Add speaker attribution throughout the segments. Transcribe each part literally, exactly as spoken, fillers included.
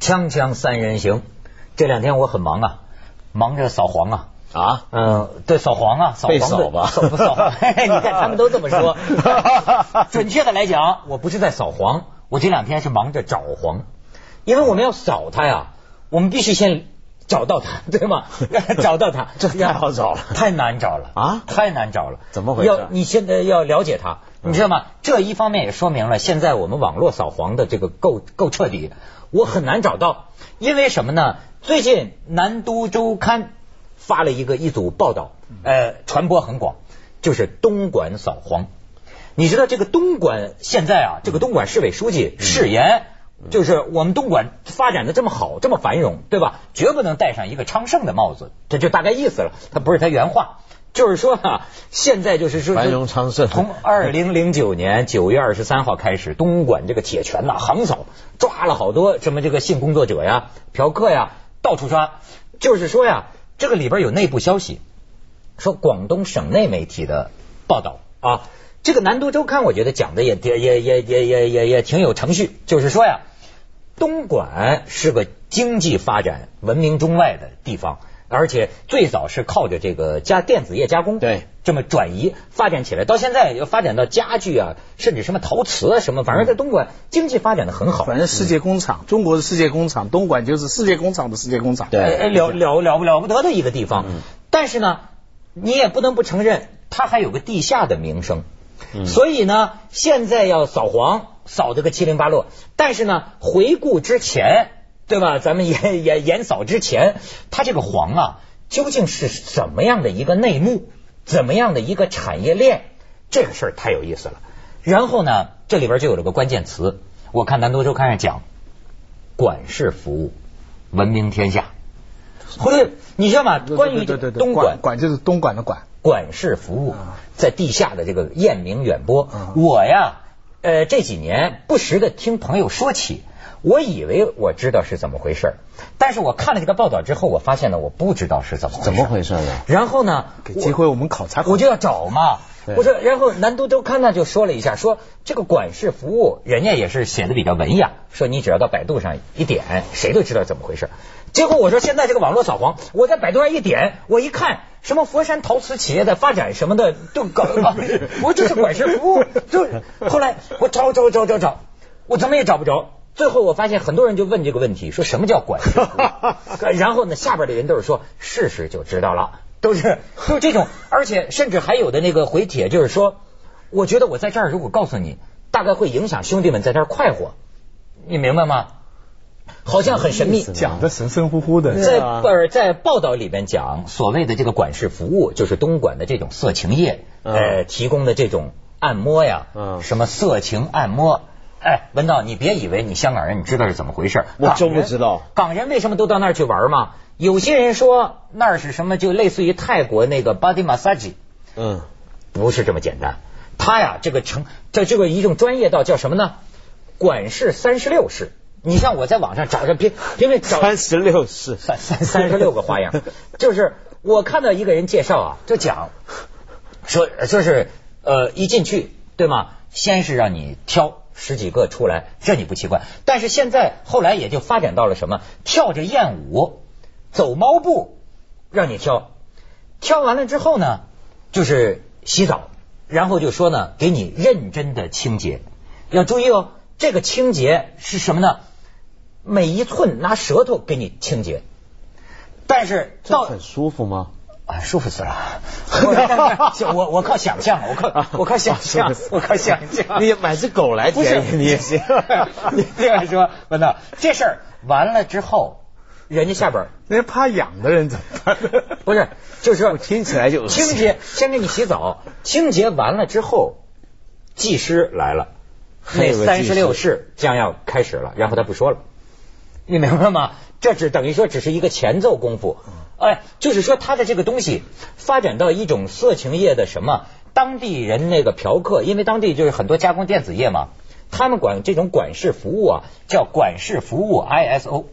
Speaker 1: 锵锵三人行，这两天我很忙啊，忙着扫黄啊。
Speaker 2: 啊，
Speaker 1: 嗯，对，扫黄啊，扫黄的
Speaker 2: 扫吧，
Speaker 1: 扫不扫黄？你看他们都这么说。准确的来讲，我不是在扫黄，我这两天是忙着找黄，因为我们要扫它呀，我们必须先找到它，对吗？找到它，
Speaker 2: 这太好找了，
Speaker 1: 太难找了
Speaker 2: 啊，
Speaker 1: 太难找了。
Speaker 2: 怎么回事？
Speaker 1: 要你现在要了解它，你知道吗？这一方面也说明了现在我们网络扫黄的这个够够彻底，我很难找到，因为什么呢？最近南都周刊发了一个一组报道，呃，传播很广，就是东莞扫黄。你知道这个东莞现在啊，这个东莞市委书记誓言，就是我们东莞发展的这么好，这么繁荣，对吧？绝不能戴上一个昌盛的帽子，这就大概意思了。他不是他原话，就是说啊，现在就是说
Speaker 2: 繁荣昌盛。
Speaker 1: 从二零零九年九月二十三号开始，东莞这个铁拳呐、啊、横扫，抓了好多什么这个性工作者呀、嫖客呀，到处抓。就是说呀。这个里边有内部消息，说广东省内媒体的报道啊，这个南都周刊我觉得讲的也也也也也也也也挺有程序，就是说呀，东莞是个经济发展闻名中外的地方，而且最早是靠着这个加电子业加工，
Speaker 2: 对，
Speaker 1: 这么转移发展起来，到现在又发展到家具啊，甚至什么陶瓷啊什么，反正在东莞经济发展的很好。
Speaker 3: 反正世界工厂，嗯、中国是世界工厂，东莞就是世界工厂的世界工厂，
Speaker 1: 对，了了了不了不得的一个地方。嗯、但是呢，你也不能不承认，它还有个地下的名声。嗯、所以呢，现在要扫黄，扫这个七零八落。但是呢，回顾之前，对吧？咱们严严严扫之前，它这个黄啊，究竟是怎么样的一个内幕？怎么样的一个产业链？这个事儿太有意思了。然后呢，这里边就有了个关键词，我看南都周刊上讲，管事服务闻名天下。或者你知道吗？关于东莞，
Speaker 3: 管就是东莞的管，
Speaker 1: 管事服务在地下的这个艳名远播。我呀，呃，这几年不时的听朋友说起。我以为我知道是怎么回事，但是我看了这个报道之后，我发现呢，我不知道是怎么回事。
Speaker 2: 怎么回事呢？
Speaker 1: 然后呢，
Speaker 3: 给机会我们考察，
Speaker 1: 我就要找嘛。我说，然后南都周刊呢就说了一下，说这个管事服务，人家也是写的比较文雅，说你只要到百度上一点，谁都知道怎么回事。结果我说现在这个网络扫黄，我在百度上一点，我一看什么佛山陶瓷企业的发展什么的，就搞搞，我说这是管事服务，就后来我找找找找找，我怎么也找不着。最后我发现很多人就问这个问题，说什么叫管事服务？然后呢，下边的人都是说试试就知道了，都是就这种，而且甚至还有的那个回帖就是说，我觉得我在这儿如果告诉你，大概会影响兄弟们在这儿快活，你明白吗？好像很神秘，
Speaker 3: 讲的神神乎乎的。
Speaker 1: 在呃在报道里边讲，所谓的这个管事服务，就是东莞的这种色情业，呃提供的这种按摩呀，什么色情按摩。哎，文道，你别以为你香港人你知道是怎么回事，
Speaker 2: 我真不知道。
Speaker 1: 港人为什么都到那儿去玩嘛？有些人说那儿是什么，就类似于泰国那个 body massage，
Speaker 2: 嗯，
Speaker 1: 不是这么简单。他呀，这个成这这个一种专业到叫什么呢？管事三十六式。你像我在网上找着拼拼命找
Speaker 2: 三十六式，
Speaker 1: 三三三十六个花样。就是我看到一个人介绍啊，就讲说说是呃一进去对吗？先是让你挑。十几个出来，这你不奇怪。但是现在后来也就发展到了什么，跳着艳舞，走猫步，让你挑。挑完了之后呢，就是洗澡，然后就说呢，给你认真的清洁。要注意哦，这个清洁是什么呢？每一寸拿舌头给你清洁。但是到
Speaker 2: 很舒服吗？
Speaker 1: 啊，舒服死了！我我我靠想象，我靠我靠想象，我靠想象。
Speaker 2: 你买只狗来舔你也行。
Speaker 1: 你这样说，文道，这事儿完了之后，人家下边
Speaker 3: 那些怕痒的人怎么办？
Speaker 1: 不是，就是说
Speaker 2: 听起来就
Speaker 1: 清洁，先给你洗澡，清洁完了之后，技师来了，那三十六式将要开始了，然后他不说了，你明白吗？这只等于说只是一个前奏功夫。哎，就是说他的这个东西发展到一种色情业的什么，当地人那个嫖客，因为当地就是很多加工电子业嘛，他们管这种管事服务啊叫管事服务 I S O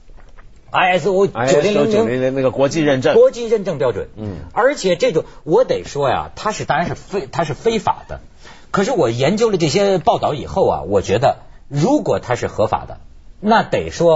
Speaker 1: I S O 九零零零
Speaker 2: 那个国际认证
Speaker 1: 国际认证标准。
Speaker 2: 嗯，
Speaker 1: 而且这种我得说呀，它是当然是非它是非法的，可是我研究了这些报道以后啊，我觉得如果它是合法的，那得说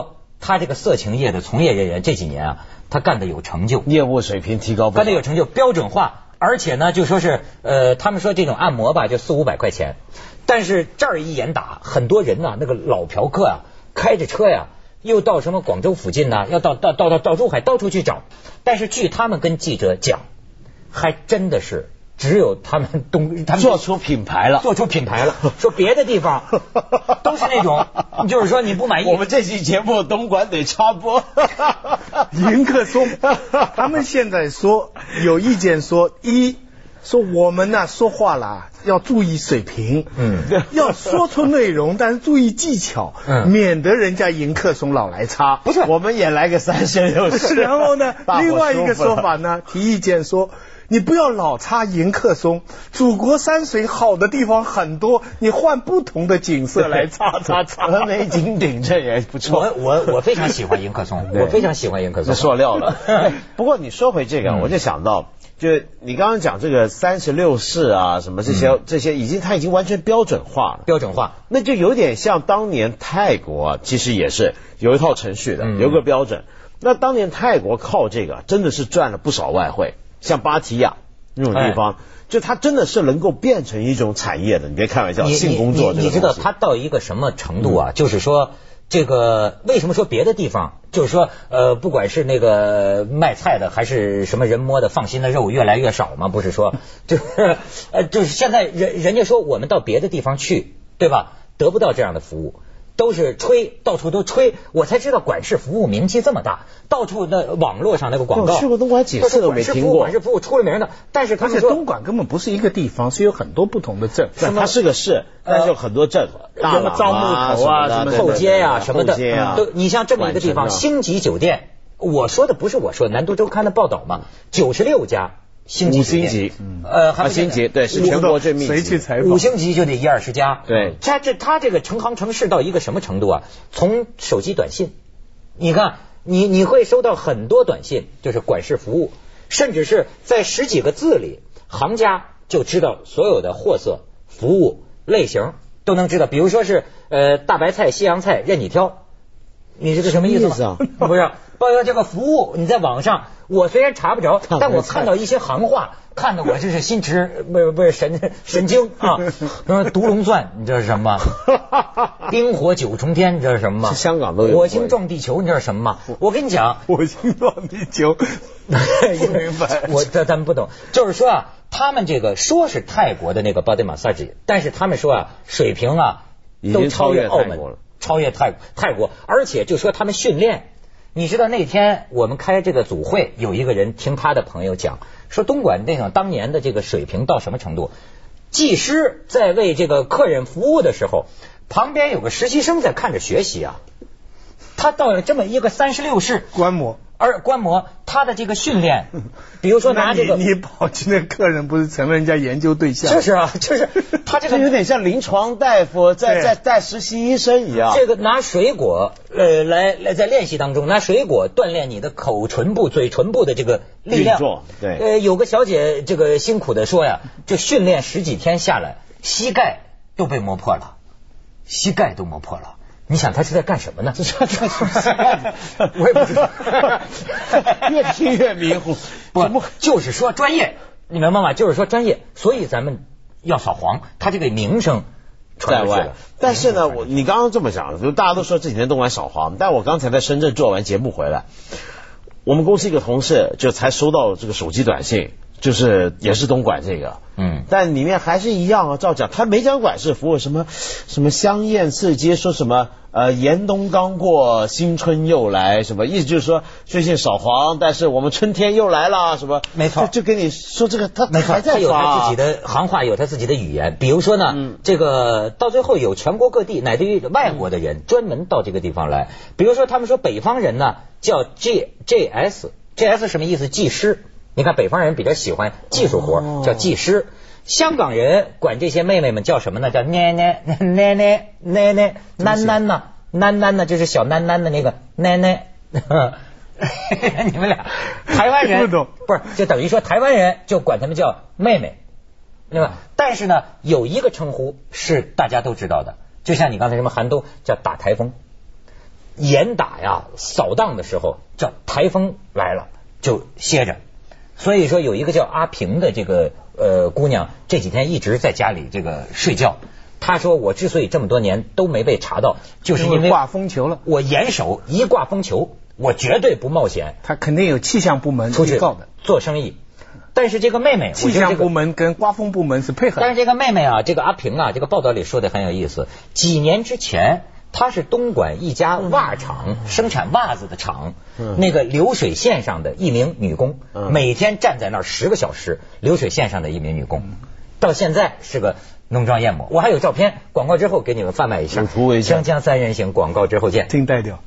Speaker 1: 他这个色情业的从业人员这几年啊，他干的有成就，
Speaker 2: 业务水平提高不少，
Speaker 1: 干的有成就，标准化，而且呢，就说是呃，他们说这种按摩吧，就四五百块钱，但是这儿一严打，很多人呐、那个老嫖客啊，开着车呀，又到什么广州附近呢，要到到到到到珠海到处去找，但是据他们跟记者讲，还真的是。只有他们东，他们
Speaker 2: 做出品牌了，
Speaker 1: 做出品牌了。说别的地方都是那种，就是说你不满意。
Speaker 2: 我们这期节目东莞得插播。
Speaker 3: 迎客松，他们现在说有意见说，一说我们呢说话啦要注意水平，嗯，要说出内容，但是注意技巧，嗯，免得人家迎客松老来插。
Speaker 2: 不是，我们也来个三十六式。
Speaker 3: 然后呢，另外一个说法呢，提意见说。你不要老插迎客松，祖国山水好的地方很多，你换不同的景色来插插插。
Speaker 2: 峨眉景顶这也不错。
Speaker 1: 我我我非常喜欢迎客松，我非常喜欢迎客松。
Speaker 2: 塑料了。不过你说回这个，我就想到，就你刚刚讲这个三十六式啊，什么这些、嗯、这些，已经它已经完全标准化了。
Speaker 1: 标准化，
Speaker 2: 那就有点像当年泰国，其实也是有一套程序的，有个标准。嗯、那当年泰国靠这个真的是赚了不少外汇。像芭提雅那种地方，哎、就它真的是能够变成一种产业的，你别开玩笑，性工作这个
Speaker 1: 你你知道它到一个什么程度啊？嗯、就是说，这个为什么说别的地方，就是说，呃，不管是那个卖菜的，还是什么人摸的放心的肉越来越少嘛？不是说，就是呃，就是现在人人家说我们到别的地方去，对吧？得不到这样的服务。都是吹，到处都吹，我才知道管事服务名气这么大，到处那网络上那个广告，
Speaker 2: 我去过东莞几次都没听过。
Speaker 1: 管事服务出了名的，但是他们说
Speaker 3: 东莞根本不是一个地方，是有很多不同的镇，
Speaker 2: 它是个市，但是有很多镇，
Speaker 3: 什么樟木头啊，什么
Speaker 1: 后街呀什么的，都你像这么一个地方，星级酒店，我说的不是我说的，南都周刊的报道嘛，九十六家。星级
Speaker 2: 五星级，
Speaker 1: 呃，还
Speaker 2: 不星级，对，是全国最密集。
Speaker 3: 谁去采访？
Speaker 1: 五星级就得一二十家。
Speaker 2: 对，
Speaker 1: 他这他这个成行成市到一个什么程度啊？从手机短信，你看，你你会收到很多短信，就是管事服务，甚至是在十几个字里，行家就知道所有的货色、服务类型都能知道。比如说是呃大白菜、西洋菜任你挑，你这个什么意思吗？不是。包括这个服务，你在网上，我虽然查不着，但我看到一些行话，看得我这是心驰，不是不是神神经啊！什么独龙钻，你知道是什么吗？冰火九重天，你知道是什么吗？
Speaker 2: 香港都有。
Speaker 1: 火星撞地球，你知道是什么吗？我跟你讲，
Speaker 3: 火星撞地球，不明白。
Speaker 1: 我这咱们不懂，就是说啊，他们这个说是泰国的那个 body massage， 但是他们说啊，水平啊都超越澳门，超越泰泰国，而且就说他们训练。你知道那天我们开这个组会，有一个人听他的朋友讲，说东莞那种当年的这个水平到什么程度？技师在为这个客人服务的时候，旁边有个实习生在看着学习啊。他到了这么一个三十六式
Speaker 3: 观摩，
Speaker 1: 而观摩他的这个训练，比如说拿这个，
Speaker 3: 你, 你跑去那客人不是成了人家研究对象？
Speaker 1: 就是啊，就是他这个
Speaker 2: 有点像临床大夫在在在实习医生一样。
Speaker 1: 这个拿水果呃来来在练习当中拿水果锻炼你的口唇部、嘴唇部的这个力量。
Speaker 2: 对，
Speaker 1: 呃，有个小姐这个辛苦的说呀，就训练十几天下来，膝盖都被磨破了，膝盖都磨破了。你想他是在干什么呢？这是在干什么？我也不知道，
Speaker 2: 越听越迷糊。
Speaker 1: 不，就是说专业，你明白吗？就是说专业，所以咱们要扫黄，他这个名声
Speaker 2: 在外。但是呢，我你刚刚这么讲，就大家都说这几天东莞扫黄，但我刚才在深圳做完节目回来，我们公司一个同事就才收到这个手机短信。就是也是东莞这个，嗯，但里面还是一样啊，照讲他没讲管事服务，什么什么香艳刺激，说什么呃严冬刚过，新春又来，什么意思就是说最近扫黄，但是我们春天又来了，什么
Speaker 1: 没错，
Speaker 2: 就就跟你说这个他
Speaker 1: 没错，他有他自己的行话，有他自己的语言，比如说呢，嗯、这个到最后有全国各地乃至于外国的人、嗯、专门到这个地方来，比如说他们说北方人呢叫 G J S，J S 什么意思？技师。你看北方人比较喜欢技术活，哦、叫技师。香港人管这些妹妹们叫什么呢？叫奶奶奶奶奶奶奶囡囡呢？囡囡呢？就是小囡囡的那个奶奶。你们俩台湾人不懂，不是就等于说台湾人就管他们叫妹妹，对吧？但是呢，有一个称呼是大家都知道的，就像你刚才什么寒冬叫打台风。 严打呀扫荡的时候，叫台风来了就歇着。所以说有一个叫阿平的这个呃姑娘，这几天一直在家里这个睡觉。她说我之所以这么多年都没被查到，就是因为
Speaker 3: 挂风球了。
Speaker 1: 我严守一挂风球，我绝对不冒险。
Speaker 3: 他肯定有气象部门
Speaker 1: 出去
Speaker 3: 告的
Speaker 1: 做生意。但是这个妹妹，
Speaker 3: 气象部门跟刮风部门是配合的。
Speaker 1: 但是这个妹妹啊，这个阿平啊，这个报道里说的很有意思。几年之前，她是东莞一家袜厂生产袜子的厂，那个流水线上的一名女工，每天站在那儿十个小时，流水线上的一名女工，到现在是个浓妆艳抹。我还有照片，广告之后给你们贩卖一下。锵锵三人行，广告之后见。
Speaker 3: 听带调。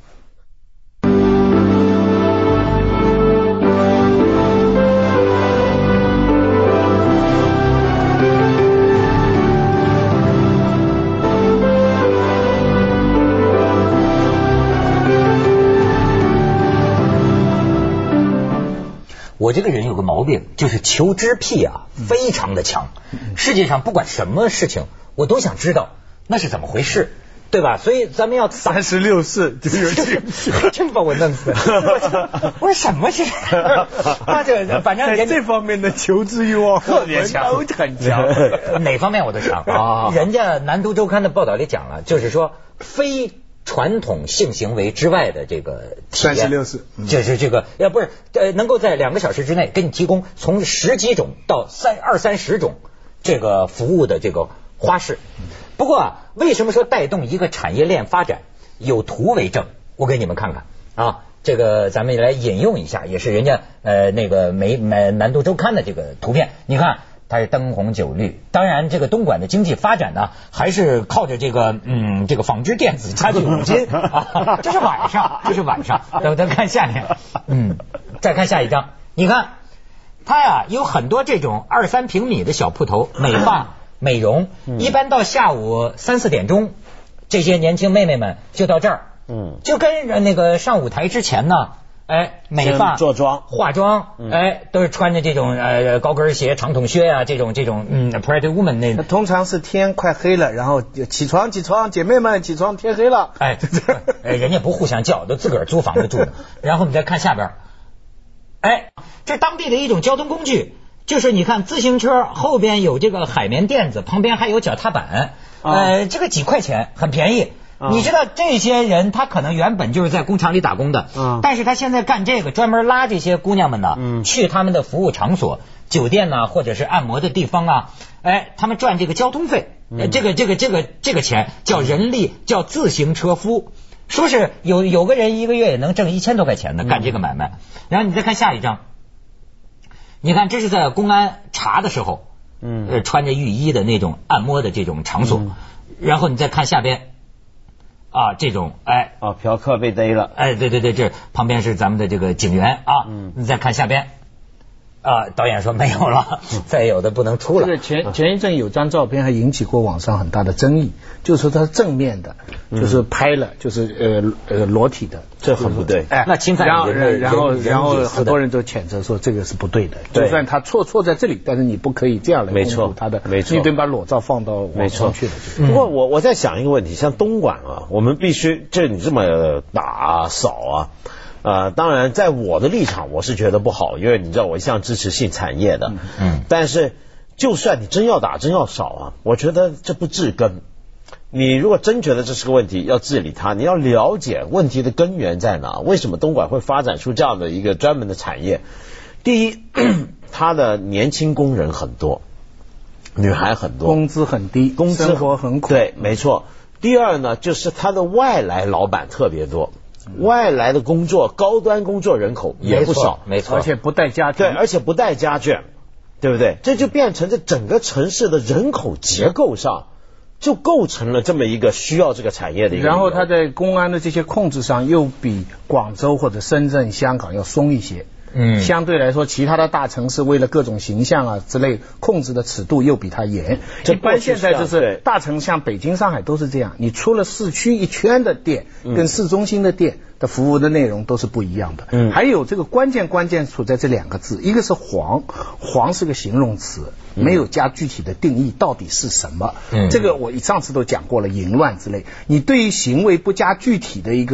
Speaker 1: 我这个人有个毛病，就是求知癖啊，非常的强。世界上不管什么事情，我都想知道那是怎么回事，对吧？所以咱们要
Speaker 3: 三十六式就有趣，
Speaker 1: 真把我弄死了。我说什么是？他这反正人
Speaker 3: 这方面的求知欲望
Speaker 1: 特别强，
Speaker 3: 都很强。
Speaker 1: 哪方面我都强啊！人家南都周刊的报道里讲了，就是说非传统性行为之外的这个体验，
Speaker 3: 三十六式，
Speaker 1: 就是这个要不是呃，能够在两个小时之内给你提供从十几种到三二三十种这个服务的这个花式。不过啊，为什么说带动一个产业链发展？有图为证，我给你们看看啊，这个咱们来引用一下，也是人家呃那个媒媒南都周刊的这个图片，你看。它是灯红酒绿，当然这个东莞的经济发展呢，还是靠着这个嗯这个纺织电子家具五金啊。这是晚上，这是晚上。等等看下面，嗯，再看下一张，你看它呀有很多这种二三平米的小铺头，美发、美容，一般到下午三四点钟，这些年轻妹妹们就到这儿，嗯，就跟那个上舞台之前呢。哎，美发、
Speaker 2: 做妆、
Speaker 1: 化妆，哎，都是穿着这种呃高跟鞋、长筒靴啊，这种这种嗯 Pretty Woman 那。
Speaker 3: 那通常是天快黑了，然后起床起床，姐妹们起床，天黑了。
Speaker 1: 哎，哎，人家不互相叫，都自个儿租房子住的。然后你再看下边，哎，这当地的一种交通工具，就是你看自行车后边有这个海绵垫子，旁边还有脚踏板，呃，这个几块钱很便宜。你知道这些人他可能原本就是在工厂里打工的，嗯，但是他现在干这个专门拉这些姑娘们呢，嗯，去他们的服务场所、酒店呐、啊，或者是按摩的地方啊，哎，他们赚这个交通费，嗯、这个这个这个这个钱叫人力，叫自行车夫，说是有有个人一个月也能挣一千多块钱的干这个买卖。然后你再看下一张，你看这是在公安查的时候，嗯，呃，穿着浴衣的那种按摩的这种场所，嗯、然后你再看下边。啊，这种哎，
Speaker 2: 啊，嫖客被逮了，
Speaker 1: 哎，对对对，这旁边是咱们的这个警员啊，嗯，你再看下边，啊，导演说没有了，再有的不能出了。
Speaker 3: 这个前前一阵有张照片还引起过网上很大的争议，就是说它是正面的，就是拍了，就是呃呃裸体的，
Speaker 2: 这很不对。
Speaker 1: 哎，那侵犯
Speaker 3: 然后然后然后很多人都谴责说这个是不对的，就算他错错在这里，但是你不可以这样来公布他的，
Speaker 2: 没错，
Speaker 3: 你得把裸照放到网上去的。
Speaker 2: 不过我我在想一个问题，像东莞啊，我们必须就你这么打扫啊。呃，当然，在我的立场，我是觉得不好，因为你知道我一向支持性产业的。嗯，但是就算你真要打，真要扫啊，我觉得这不治根。你如果真觉得这是个问题，要治理它，你要了解问题的根源在哪，为什么东莞会发展出这样的一个专门的产业？第一，它的年轻工人很多，女孩很多，
Speaker 3: 工资很低，
Speaker 2: 工资
Speaker 3: 生活很苦。
Speaker 2: 对，没错。第二呢，就是它的外来老板特别多。外来的工作，高端工作人口也不少，
Speaker 1: 没错，
Speaker 3: 而且不带家眷，
Speaker 2: 对，而且不带家眷，对不对？这就变成这整个城市的人口结构上，就构成了这么一个需要这个产业的一个。
Speaker 3: 然后它在公安的这些控制上，又比广州或者深圳、香港要松一些。嗯，相对来说，其他的大城市为了各种形象啊之类控制的尺度又比它严。一般现在就是大城像北京、上海都是这样，你出了市区一圈的店，跟市中心的店的服务的内容都是不一样的。嗯，还有这个关键关键处在这两个字，一个是黄，黄是个形容词，没有加具体的定义，到底是什么？嗯，这个我上次都讲过了，淫乱之类。你对于行为不加具体的一个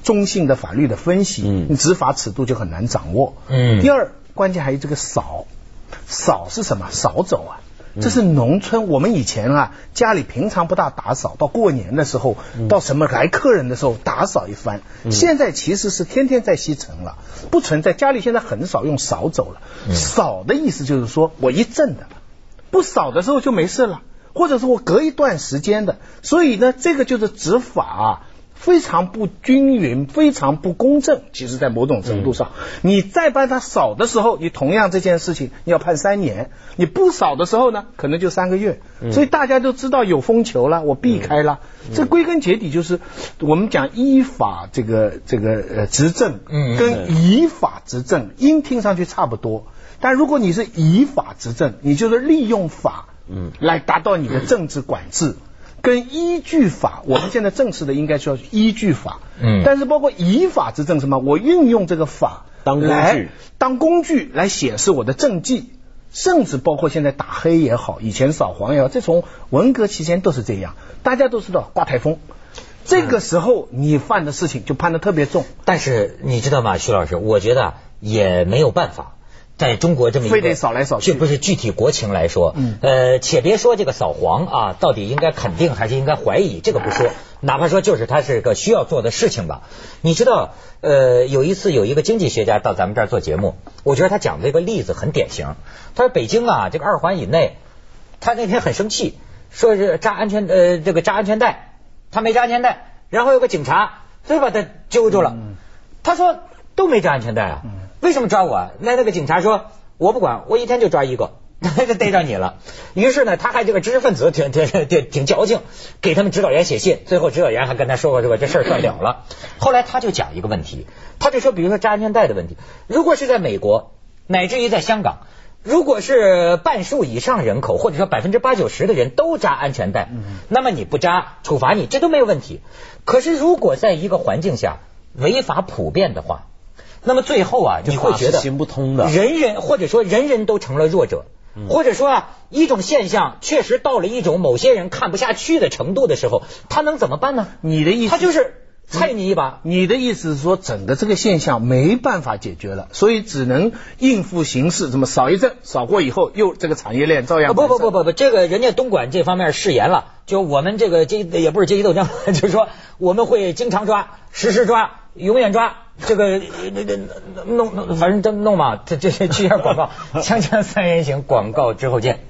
Speaker 3: 中性的法律的分析，
Speaker 2: 嗯，
Speaker 3: 你执法尺度就很难掌握。嗯，第二，关键还有这个扫，扫是什么？扫帚啊。这是农村，我们以前啊，家里平常不大打扫，到过年的时候，到什么来客人的时候打扫一番。现在其实是天天在吸尘了，不存在，家里现在很少用扫帚了。扫的意思就是说我一阵的，不扫的时候就没事了，或者是我隔一段时间的。所以呢，这个就是执法啊，非常不均匀，非常不公正。其实在某种程度上，嗯，你再帮他扫的时候，你同样这件事情你要判三年，你不扫的时候呢，可能就三个月。嗯，所以大家都知道有风球了，我避开了。嗯，这归根结底就是我们讲依法这个这个呃执政，嗯，跟依法执政音听上去差不多，但如果你是依法执政，你就是利用法，嗯，来达到你的政治管制。跟依据法，我们现在正式的应该说依据法，嗯，但是包括依法执政什么，我运用这个法
Speaker 2: 当工具，
Speaker 3: 当工具来显示我的政绩，甚至包括现在打黑也好，以前扫黄也好，这从文革期间都是这样，大家都知道刮台风，这个时候你犯的事情就判得特别重。
Speaker 1: 但是你知道吗，徐老师，我觉得也没有办法。在中国这么一个
Speaker 3: 非得扫来扫去，
Speaker 1: 这不是具体国情来说，嗯，呃，且别说这个扫黄啊，到底应该肯定还是应该怀疑，这个不说，哪怕说就是它是个需要做的事情吧。你知道，呃，有一次有一个经济学家到咱们这儿做节目，我觉得他讲的这个例子很典型。他说北京啊，这个二环以内，他那天很生气，说是扎安全呃这个扎安全带，他没扎安全带，然后有个警察非把他揪住了，嗯，他说都没扎安全带啊。嗯，为什么抓我？那那个警察说，我不管，我一天就抓一个，就逮着你了。于是呢，他还这个知识分子挺挺挺挺矫情，给他们指导员写信，最后指导员还跟他说过这个这事儿算了了。后来他就讲一个问题，他就说，比如说扎安全带的问题，如果是在美国，乃至于在香港，如果是半数以上人口，或者说百分之八九十的人都扎安全带，那么你不扎，处罚你，这都没有问题。可是如果在一个环境下违法普遍的话，那么最后啊，你会觉得
Speaker 2: 行不通的，
Speaker 1: 人人或者说人人都成了弱者，嗯，或者说啊，一种现象确实到了一种某些人看不下去的程度的时候，他能怎么办呢？
Speaker 3: 你的意思，
Speaker 1: 他就是菜你一把。
Speaker 3: 你的意思是说，整个这个现象没办法解决了，所以只能应付形势，怎么扫一阵，扫过以后又这个产业链照样。
Speaker 1: 不不不不不，这个人家东莞这方面誓言了，就我们这个这也不是阶级斗争，就是说我们会经常抓，实时抓，永远抓。这个那个弄弄，反正真弄嘛，这这去一下广告，锵锵三人行，广告之后见。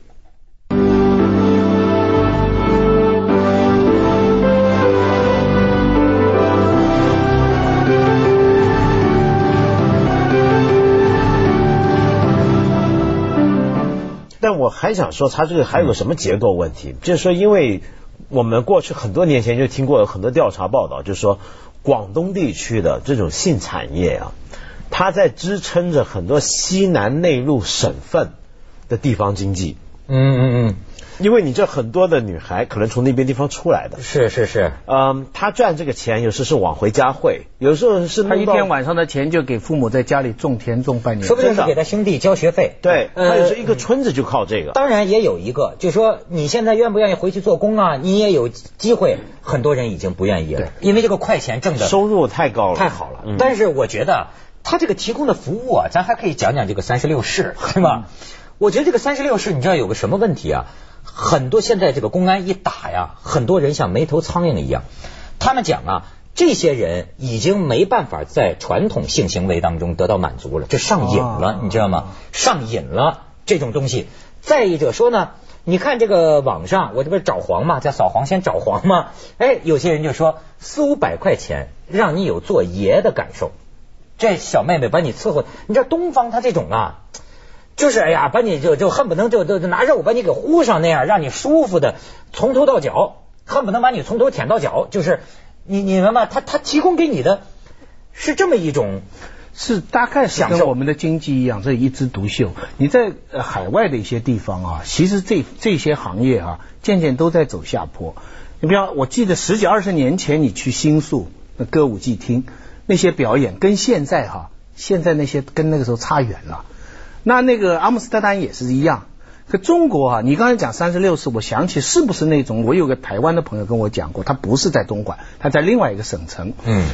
Speaker 2: 但我还想说，它这个还有个什么结构问题，就是说，因为我们过去很多年前就听过很多调查报道，就是说广东地区的这种性产业啊，它在支撑着很多西南内陆省份的地方经济。
Speaker 1: 嗯嗯嗯，
Speaker 2: 因为你这很多的女孩可能从那边地方出来的，
Speaker 1: 是是是，
Speaker 2: 嗯，她赚这个钱有时是往回家汇，有时候是
Speaker 3: 她一天晚上的钱就给父母在家里种田种半年，
Speaker 1: 说不定是给他兄弟交学费。
Speaker 2: 对，她有时一个村子就靠这个。
Speaker 1: 当然也有一个，就是说你现在愿不愿意回去做工啊？你也有机会，很多人已经不愿意了，因为这个快钱挣的
Speaker 2: 收入太高了，
Speaker 1: 太好了。嗯、但是我觉得他这个提供的服务啊，咱还可以讲讲这个三十六式，对吧？嗯，我觉得这个三十六式，你知道有个什么问题啊？很多现在这个公安一打呀，很多人像没头苍蝇一样。他们讲啊，这些人已经没办法在传统性行为当中得到满足了，这上瘾了，啊、你知道吗？上瘾了这种东西。再一者说呢，你看这个网上，我这不是找黄嘛，在扫黄先找黄嘛。哎，有些人就说四五百块钱让你有做爷的感受，这小妹妹把你伺候，你知道东方他这种啊。就是哎呀，把你就就恨不能就就拿肉把你给糊上那样，让你舒服的从头到脚，恨不能把你从头舔到脚。就是你你明白，他他提供给你的是这么一种，
Speaker 3: 是大概是跟我们的经济一样，这一枝独秀。你在呃海外的一些地方啊，其实这这些行业啊，渐渐都在走下坡。你比方，我记得十几二十年前你去新宿那歌舞伎厅那些表演，跟现在哈、啊，现在那些跟那个时候差远了。那那个阿姆斯特丹也是一样，可中国啊，你刚才讲三十六式，我想起是不是那种？我有个台湾的朋友跟我讲过，他不是在东莞，他在另外一个省城。嗯，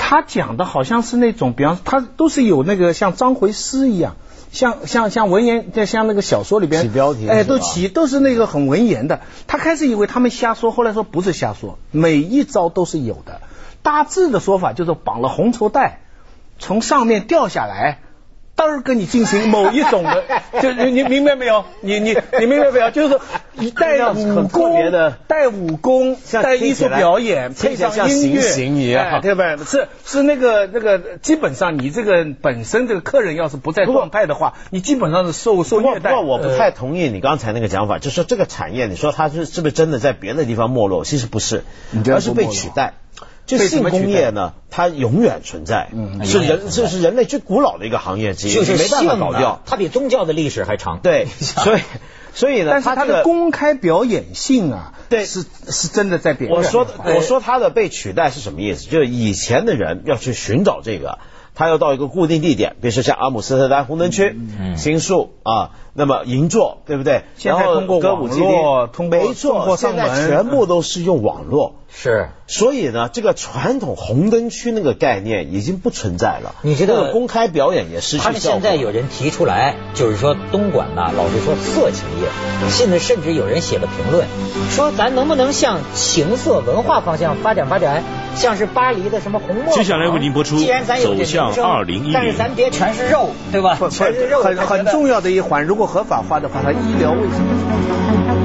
Speaker 3: 他讲的好像是那种，比方他都是有那个像章回诗一样。像像像文言，像那个小说里边
Speaker 2: 起标题，
Speaker 3: 哎，都起都是那个很文言的。他开始以为他们瞎说，后来说不是瞎说，每一招都是有的。大致的说法就是绑了红绸带，从上面掉下来，嘚儿跟你进行某一种的，就你你明白没有？你你你明白没有？就是带武功，带武功，带艺术表演，配上音乐，
Speaker 2: 行一样，
Speaker 3: 哎，对吧？是是那个那个，基本上你这个本身这个客人要是不在状态的话，你基本上是受受虐待。
Speaker 2: 不过我不太同意你刚才那个讲法，就是说这个产业，你说它是是不是真的在别的地方没落？其实不是，而是被取代。就性工业呢，它永远存在，嗯，是人这是人类最古老的一个行业之一，
Speaker 1: 就是
Speaker 2: 没办法搞掉。
Speaker 1: 它比宗教的历史还长。
Speaker 2: 对，所以所以呢，
Speaker 3: 但是它的公开表演性啊，
Speaker 2: 对，
Speaker 3: 是是真的在变。
Speaker 2: 我说我说它的被取代是什么意思？就是以前的人要去寻找这个。他要到一个固定地点，比如说像阿姆斯特丹红灯区、嗯、新宿啊，那么银座，对不对？
Speaker 3: 现在通过网络，通过
Speaker 2: 没错，现在全部都是用网络。
Speaker 1: 是，
Speaker 2: 所以呢，这个传统红灯区那个概念已经不存在了。
Speaker 1: 你知道，
Speaker 2: 公开表演也失去效果。
Speaker 1: 他们现在有人提出来，就是说东莞呐，老是说色情业，现在甚至有人写了评论，说咱能不能向情色文化方向发展发展，像是巴黎的什么红磨坊。
Speaker 4: 接下来为您播出走向二零一零，
Speaker 1: 但是咱别全是肉，对吧？全是肉，
Speaker 3: 很很重要的一环，如果合法化的话，它医疗卫生。